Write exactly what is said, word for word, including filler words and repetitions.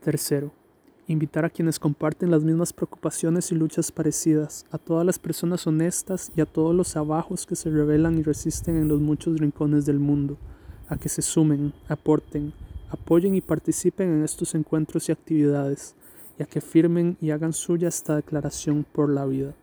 Tercero, invitar a quienes comparten las mismas preocupaciones y luchas parecidas, a todas las personas honestas y a todos los abajos que se rebelan y resisten en los muchos rincones del mundo, a que se sumen, aporten, apoyen y participen en estos encuentros y actividades, y a que firmen y hagan suya esta declaración por la vida.